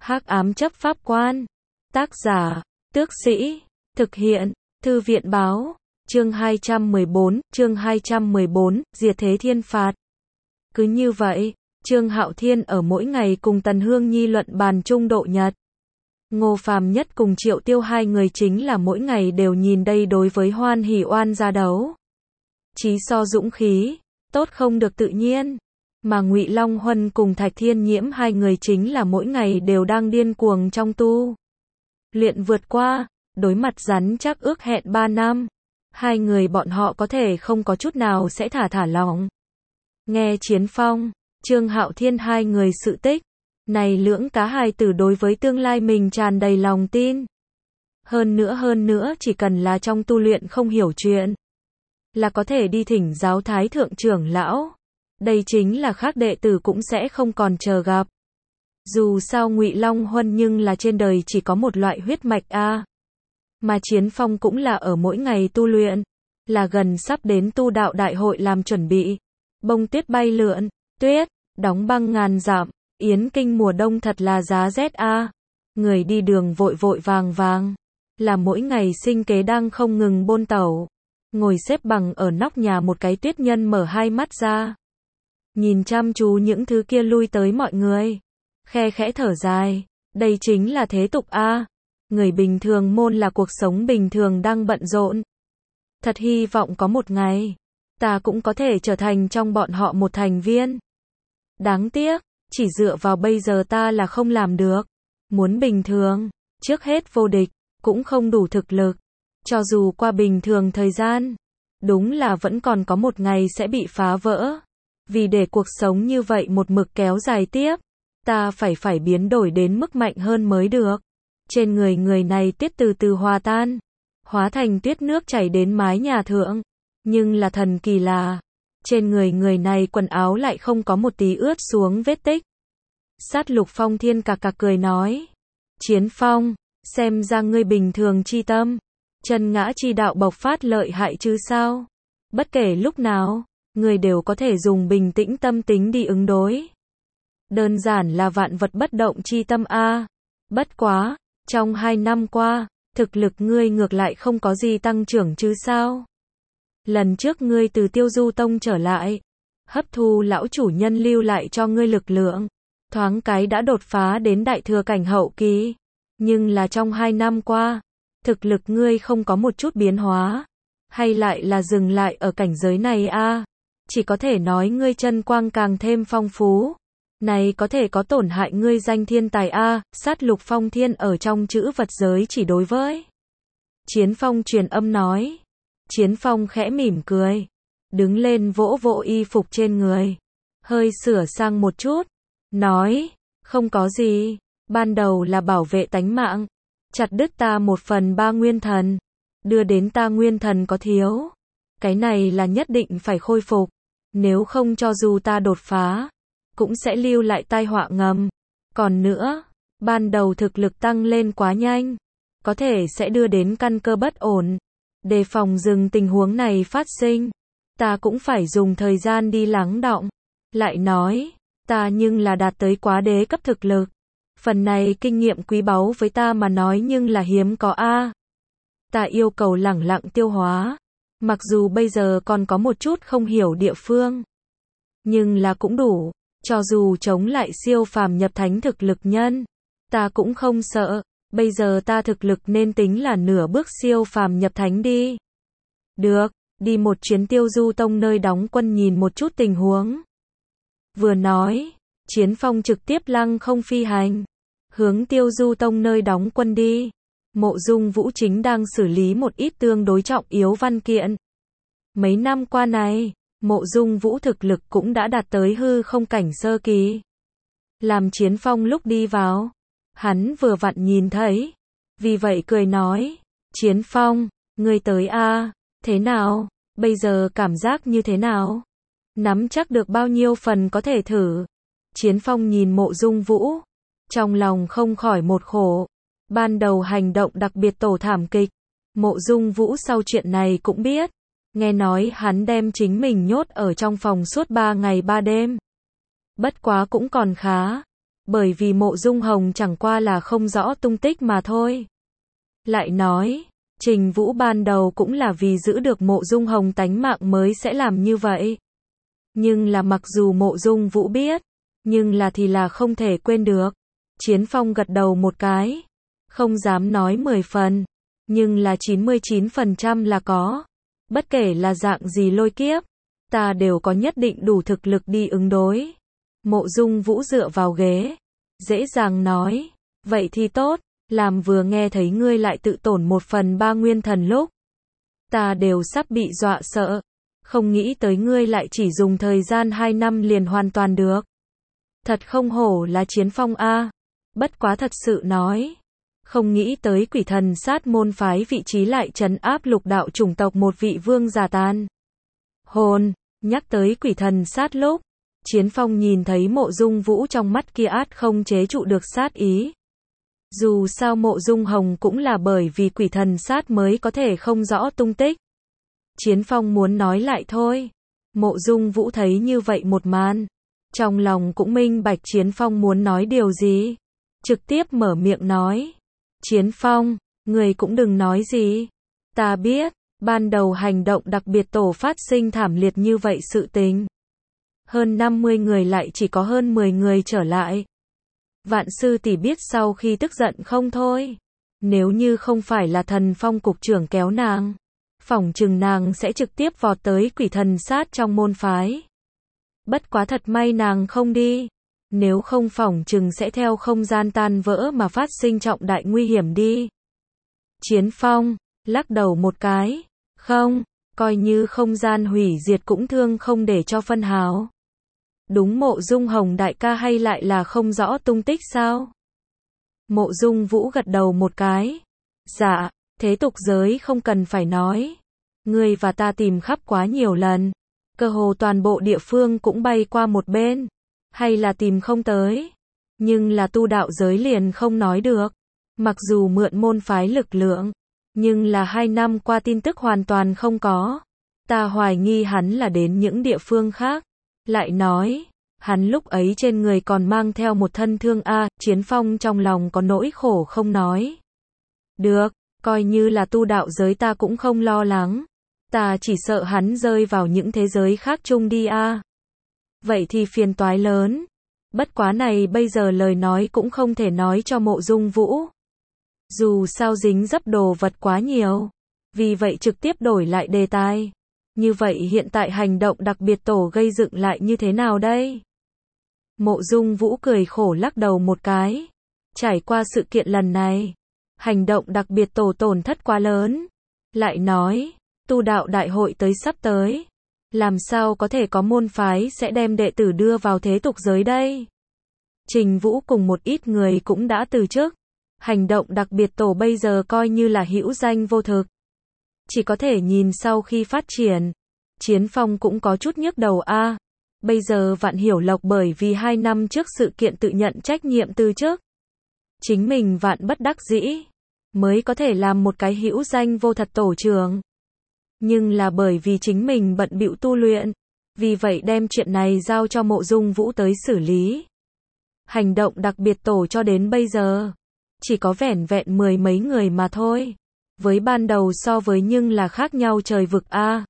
Hắc ám chấp pháp quan. Tác giả, Tước Sĩ. Thực hiện, Thư viện báo. Chương 214, Diệt thế thiên phạt. Cứ như vậy, Trương Hạo Thiên ở mỗi ngày cùng Tần Hương Nhi luận bàn chung độ nhật. Ngô Phàm Nhất cùng Triệu Tiêu hai người chính là mỗi ngày đều nhìn đây đối với Hoan Hỷ Oan ra đấu. Chí so dũng khí, tốt không được tự nhiên. Mà Ngụy Long Huân cùng Thạch Thiên Nhiễm hai người chính là mỗi ngày đều đang điên cuồng trong tu luyện vượt qua, đối mặt rắn chắc ước hẹn 3 năm. Hai người bọn họ có thể không có chút nào sẽ thả lỏng. Nghe Chiến Phong, Trương Hạo Thiên hai người sự tích, này lưỡng cá hài tử đối với tương lai mình tràn đầy lòng tin. Hơn nữa chỉ cần là trong tu luyện không hiểu chuyện, là có thể đi thỉnh giáo Thái Thượng trưởng lão. Đây chính là khác đệ tử cũng sẽ không còn chờ gặp. Dù sao Ngụy Long Huân nhưng là trên đời chỉ có một loại huyết mạch a. Mà Chiến Phong cũng là ở mỗi ngày tu luyện, là gần sắp đến tu đạo đại hội làm chuẩn bị. Bông tuyết bay lượn, tuyết, đóng băng ngàn dặm, Yến Kinh mùa đông thật là giá rét a. Người đi đường vội vàng, là mỗi ngày sinh kế đang không ngừng bôn tẩu. Ngồi xếp bằng ở nóc nhà một cái tuyết nhân mở hai mắt ra, nhìn chăm chú những thứ kia lui tới mọi người, khe khẽ thở dài, đây chính là thế tục a. Người bình thường môn là cuộc sống bình thường đang bận rộn. Thật hy vọng có một ngày, ta cũng có thể trở thành trong bọn họ một thành viên. Đáng tiếc, chỉ dựa vào bây giờ ta là không làm được. Muốn bình thường, trước hết vô địch, cũng không đủ thực lực. Cho dù qua bình thường thời gian, đúng là vẫn còn có một ngày sẽ bị phá vỡ. Vì để cuộc sống như vậy một mực kéo dài tiếp, ta phải biến đổi đến mức mạnh hơn mới được. Trên người này tuyết từ từ hòa tan, hóa thành tuyết nước chảy đến mái nhà thượng. Nhưng là thần kỳ là, trên người này quần áo lại không có một tí ướt xuống vết tích. Sát Lục Phong Thiên cạc cười nói, Chiến Phong, xem ra ngươi bình thường chi tâm, chân ngã chi đạo bộc phát lợi hại chứ sao? Bất kể lúc nào, ngươi đều có thể dùng bình tĩnh tâm tính đi ứng đối. Đơn giản là vạn vật bất động chi tâm a. Bất quá, trong 2 năm qua, thực lực ngươi ngược lại không có gì tăng trưởng chứ sao? Lần trước ngươi từ Tiêu Du Tông trở lại, hấp thu lão chủ nhân lưu lại cho ngươi lực lượng, thoáng cái đã đột phá đến đại thừa cảnh hậu kỳ. Nhưng là trong 2 năm qua, thực lực ngươi không có một chút biến hóa, hay lại là dừng lại ở cảnh giới này a? Chỉ có thể nói ngươi chân quang càng thêm phong phú. Này có thể có tổn hại ngươi danh thiên tài a. Sát Lục Phong Thiên ở trong chữ vật giới chỉ đối với Chiến Phong truyền âm nói. Chiến Phong khẽ mỉm cười, đứng lên vỗ y phục trên người, hơi sửa sang một chút, nói, không có gì, ban đầu là bảo vệ tánh mạng, chặt đứt ta 1/3 nguyên thần, đưa đến ta nguyên thần có thiếu, cái này là nhất định phải khôi phục, nếu không cho dù ta đột phá, cũng sẽ lưu lại tai họa ngầm. Còn nữa, ban đầu thực lực tăng lên quá nhanh, có thể sẽ đưa đến căn cơ bất ổn. Đề phòng dừng tình huống này phát sinh, ta cũng phải dùng thời gian đi lắng đọng. Lại nói, ta nhưng là đạt tới quá đế cấp thực lực. Phần này kinh nghiệm quý báu với ta mà nói nhưng là hiếm có a. Ta yêu cầu lẳng lặng tiêu hóa. Mặc dù bây giờ còn có một chút không hiểu địa phương, nhưng là cũng đủ. Cho dù chống lại siêu phàm nhập thánh thực lực nhân, ta cũng không sợ. Bây giờ ta thực lực nên tính là nửa bước siêu phàm nhập thánh đi. Được, đi một chuyến Tiêu Du Tông nơi đóng quân nhìn một chút tình huống. Vừa nói, Chiến Phong trực tiếp lăng không phi hành, hướng Tiêu Du Tông nơi đóng quân đi. Mộ Dung Vũ chính đang xử lý một ít tương đối trọng yếu văn kiện. Mấy năm qua này, Mộ Dung Vũ thực lực cũng đã đạt tới hư không cảnh sơ kỳ. Làm Chiến Phong lúc đi vào, hắn vừa vặn nhìn thấy, vì vậy cười nói, Chiến Phong, ngươi tới a, thế nào, bây giờ cảm giác như thế nào? Nắm chắc được bao nhiêu phần có thể thử? Chiến Phong nhìn Mộ Dung Vũ, trong lòng không khỏi một khổ, ban đầu hành động đặc biệt tổ thảm kịch, Mộ Dung Vũ sau chuyện này cũng biết, nghe nói hắn đem chính mình nhốt ở trong phòng suốt 3 ngày 3 đêm. Bất quá cũng còn khá. Bởi vì Mộ Dung Hồng chẳng qua là không rõ tung tích mà thôi. Lại nói, Trình Vũ ban đầu cũng là vì giữ được Mộ Dung Hồng tánh mạng mới sẽ làm như vậy. Nhưng là mặc dù Mộ Dung Vũ biết, nhưng là thì là không thể quên được. Chiến Phong gật đầu một cái, không dám nói 10 phần, nhưng là 99% là có. Bất kể là dạng gì lôi kiếp, ta đều có nhất định đủ thực lực đi ứng đối. Mộ Dung Vũ dựa vào ghế, dễ dàng nói, vậy thì tốt, làm vừa nghe thấy ngươi lại tự tổn 1/3 nguyên thần lúc. Ta đều sắp bị dọa sợ, không nghĩ tới ngươi lại chỉ dùng thời gian 2 năm liền hoàn toàn được. Thật không hổ là Chiến Phong a. Bất quá thật sự nói, không nghĩ tới Quỷ Thần Sát môn phái vị trí lại trấn áp lục đạo chủng tộc một vị vương giả tàn hồn. Nhắc tới Quỷ Thần Sát lúc, Chiến Phong nhìn thấy Mộ Dung Vũ trong mắt kia át không chế trụ được sát ý. Dù sao Mộ Dung Hồng cũng là bởi vì Quỷ Thần Sát mới có thể không rõ tung tích. Chiến Phong muốn nói lại thôi. Mộ Dung Vũ thấy như vậy một màn, trong lòng cũng minh bạch Chiến Phong muốn nói điều gì. Trực tiếp mở miệng nói. Chiến Phong, người cũng đừng nói gì. Ta biết, ban đầu hành động đặc biệt tổ phát sinh thảm liệt như vậy sự tình. Hơn 50 người lại chỉ có hơn 10 người trở lại. Vạn sư tỷ biết sau khi tức giận không thôi. Nếu như không phải là Thần Phong cục trưởng kéo nàng, phỏng chừng nàng sẽ trực tiếp vọt tới Quỷ Thần Sát trong môn phái. Bất quá thật may nàng không đi. Nếu không phỏng chừng sẽ theo không gian tan vỡ mà phát sinh trọng đại nguy hiểm đi. Chiến Phong, lắc đầu một cái. Không, coi như không gian hủy diệt cũng thương không để cho phân hào. Đúng Mộ Dung Hồng đại ca hay lại là không rõ tung tích sao? Mộ Dung Vũ gật đầu một cái. Dạ, thế tục giới không cần phải nói. Ngươi và ta tìm khắp quá nhiều lần. Cơ hồ toàn bộ địa phương cũng bay qua một bên. Hay là tìm không tới. Nhưng là tu đạo giới liền không nói được. Mặc dù mượn môn phái lực lượng, nhưng là 2 năm qua tin tức hoàn toàn không có. Ta hoài nghi hắn là đến những địa phương khác. Lại nói, hắn lúc ấy trên người còn mang theo một thân thương a. Chiến Phong trong lòng có nỗi khổ không nói được, coi như là tu đạo giới ta cũng không lo lắng. Ta chỉ sợ hắn rơi vào những thế giới khác chung đi a. Vậy thì phiền toái lớn. Bất quá này bây giờ lời nói cũng không thể nói cho Mộ Dung Vũ. Dù sao dính dấp đồ vật quá nhiều. Vì vậy trực tiếp đổi lại đề tài. Như vậy hiện tại hành động đặc biệt tổ gây dựng lại như thế nào đây? Mộ Dung Vũ cười khổ lắc đầu một cái. Trải qua sự kiện lần này, hành động đặc biệt tổ tổn thất quá lớn. Lại nói, tu đạo đại hội tới sắp tới. Làm sao có thể có môn phái sẽ đem đệ tử đưa vào thế tục giới đây? Trình Vũ cùng một ít người cũng đã từ chức. Hành động đặc biệt tổ bây giờ coi như là hữu danh vô thực. Chỉ có thể nhìn sau khi phát triển. Chiến Phong cũng có chút nhức đầu a. Bây giờ Vạn Hiểu Lộc bởi vì 2 năm trước sự kiện tự nhận trách nhiệm từ chức. Chính mình vạn bất đắc dĩ, mới có thể làm một cái hữu danh vô thật tổ trưởng. Nhưng là bởi vì chính mình bận bịu tu luyện, vì vậy đem chuyện này giao cho Mộ Dung Vũ tới xử lý. Hành động đặc biệt tổ cho đến bây giờ, chỉ có vẻn vẹn 10 mấy người mà thôi. Với ban đầu so với nhưng là khác nhau trời vực a.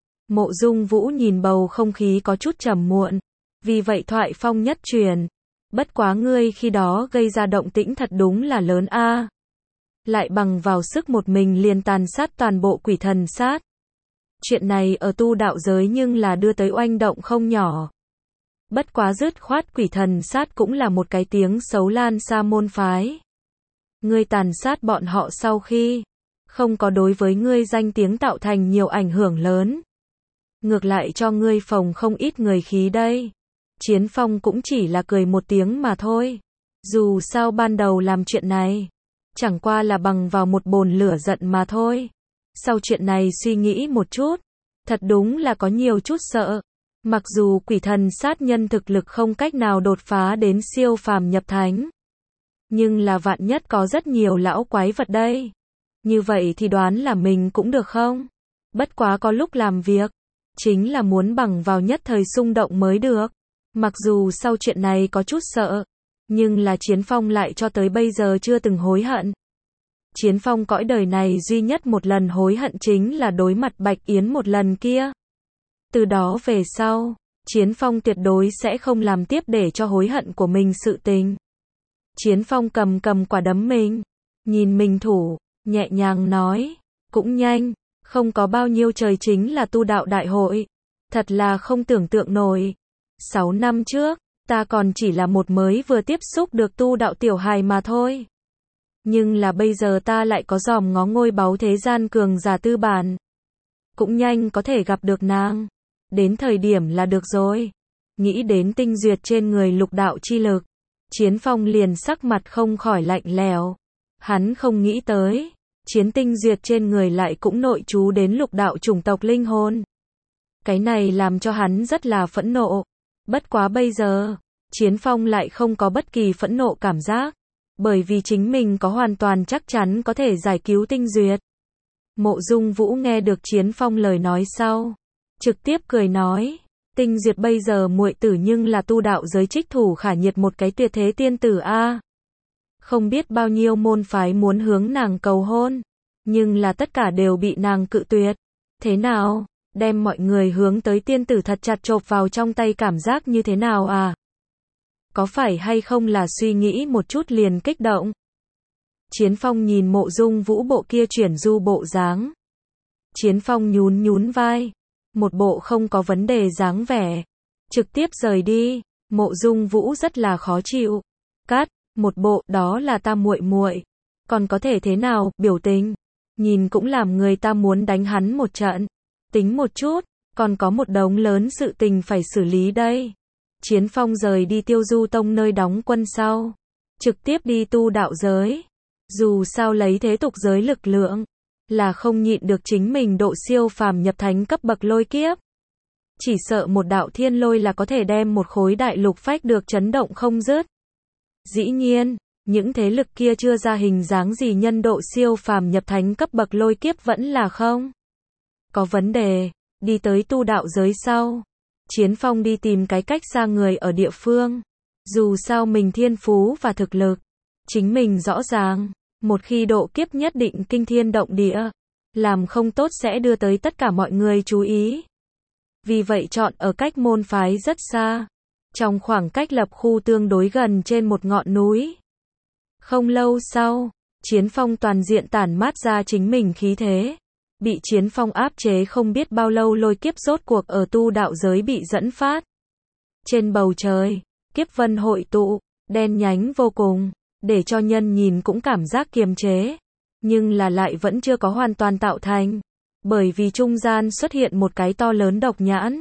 Mộ Dung Vũ nhìn bầu không khí có chút trầm muộn, vì vậy thoại phong nhất truyền. Bất quá ngươi khi đó gây ra động tĩnh thật đúng là lớn a. Lại bằng vào sức một mình liền tàn sát toàn bộ Quỷ Thần Sát. Chuyện này ở tu đạo giới nhưng là đưa tới oanh động không nhỏ. Bất quá dứt khoát Quỷ Thần Sát cũng là một cái tiếng xấu lan xa môn phái. Ngươi tàn sát bọn họ sau khi không có đối với ngươi danh tiếng tạo thành nhiều ảnh hưởng lớn. Ngược lại cho ngươi phồng không ít người khí đây. Chiến Phong cũng chỉ là cười một tiếng mà thôi. Dù sao ban đầu làm chuyện này, chẳng qua là bằng vào một bồn lửa giận mà thôi. Sau chuyện này suy nghĩ một chút, thật đúng là có nhiều chút sợ. Mặc dù Quỷ Thần Sát nhân thực lực không cách nào đột phá đến siêu phàm nhập thánh, nhưng là vạn nhất có rất nhiều lão quái vật đây. Như vậy thì đoán là mình cũng được không? Bất quá có lúc làm việc, chính là muốn bằng vào nhất thời xung động mới được. Mặc dù sau chuyện này có chút sợ, Nhưng là Chiến Phong lại cho tới bây giờ chưa từng hối hận. Chiến Phong cõi đời này duy nhất một lần hối hận chính là đối mặt Bạch Yến một lần kia. Từ đó về sau, Chiến Phong tuyệt đối sẽ không làm tiếp để cho hối hận của mình sự tình. Chiến Phong cầm quả đấm mình, nhìn mình thủ, nhẹ nhàng nói, cũng nhanh, không có bao nhiêu trời chính là tu đạo đại hội. Thật là không tưởng tượng nổi. 6 năm trước, ta còn chỉ là một mới vừa tiếp xúc được tu đạo tiểu hài mà thôi. Nhưng là bây giờ ta lại có dòm ngó ngôi báu thế gian cường giả tư bản. Cũng nhanh có thể gặp được nàng. Đến thời điểm là được rồi. Nghĩ đến tinh duyệt trên người lục đạo chi lực, Chiến Phong liền sắc mặt không khỏi lạnh lẽo. Hắn không nghĩ tới, chiến tinh duyệt trên người lại cũng nội trú đến lục đạo chủng tộc linh hồn. Cái này làm cho hắn rất là phẫn nộ. Bất quá bây giờ, Chiến Phong lại không có bất kỳ phẫn nộ cảm giác. Bởi vì chính mình có hoàn toàn chắc chắn có thể giải cứu tinh duyệt. Mộ Dung Vũ nghe được Chiến Phong lời nói sau, trực tiếp cười nói, tinh duyệt bây giờ muội tử nhưng là tu đạo giới trích thủ khả nhiệt một cái tuyệt thế tiên tử a. Không biết bao nhiêu môn phái muốn hướng nàng cầu hôn, nhưng là tất cả đều bị nàng cự tuyệt. Thế nào, đem mọi người hướng tới tiên tử thật chặt chộp vào trong tay cảm giác như thế nào à? Có phải hay không là suy nghĩ một chút liền kích động? Chiến Phong nhìn Mộ Dung Vũ bộ kia chuyển du bộ dáng. Chiến Phong nhún vai, một bộ không có vấn đề dáng vẻ, trực tiếp rời đi. Mộ Dung Vũ rất là khó chịu. Cắt, một bộ đó là ta muội muội, còn có thể thế nào, biểu tình, nhìn cũng làm người ta muốn đánh hắn một trận. Tính một chút, còn có một đống lớn sự tình phải xử lý đây. Chiến Phong rời đi Tiêu Du Tông nơi đóng quân sau, trực tiếp đi tu đạo giới. Dù sao lấy thế tục giới lực lượng, là không nhịn được chính mình độ siêu phàm nhập thánh cấp bậc lôi kiếp. Chỉ sợ một đạo thiên lôi là có thể đem một khối đại lục phách được chấn động không dứt. Dĩ nhiên, những thế lực kia chưa ra hình dáng gì nhân độ siêu phàm nhập thánh cấp bậc lôi kiếp vẫn là không có vấn đề. Đi tới tu đạo giới sau, Chiến Phong đi tìm cái cách xa người ở địa phương. Dù sao mình thiên phú và thực lực, chính mình rõ ràng, một khi độ kiếp nhất định kinh thiên động địa, làm không tốt sẽ đưa tới tất cả mọi người chú ý. Vì vậy chọn ở cách môn phái rất xa, trong khoảng cách lập khu tương đối gần trên một ngọn núi. Không lâu sau, Chiến Phong toàn diện tản mát ra chính mình khí thế. Bị Chiến Phong áp chế không biết bao lâu lôi kiếp rốt cuộc ở tu đạo giới bị dẫn phát. Trên bầu trời, kiếp vân hội tụ, đen nhánh vô cùng, để cho nhân nhìn cũng cảm giác kiềm chế. Nhưng là lại vẫn chưa có hoàn toàn tạo thành, bởi vì trung gian xuất hiện một cái to lớn độc nhãn.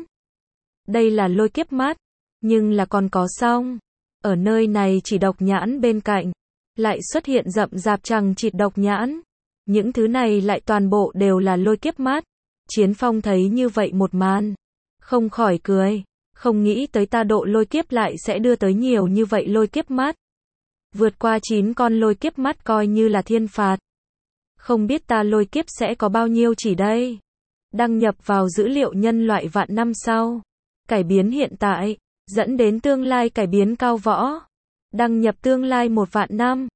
Đây là lôi kiếp mắt, nhưng là còn có xong. Ở nơi này chỉ độc nhãn bên cạnh, lại xuất hiện rậm rạp chằng chịt độc nhãn. Những thứ này lại toàn bộ đều là lôi kiếp mắt. Chiến Phong thấy như vậy một màn, không khỏi cười, không nghĩ tới ta độ lôi kiếp lại sẽ đưa tới nhiều như vậy lôi kiếp mắt. Vượt qua 9 con lôi kiếp mắt coi như là thiên phạt. Không biết ta lôi kiếp sẽ có bao nhiêu chỉ đây. Đăng nhập vào dữ liệu nhân loại vạn năm sau. Cải biến hiện tại, dẫn đến tương lai cải biến cao võ. Đăng nhập tương lai 1 vạn năm.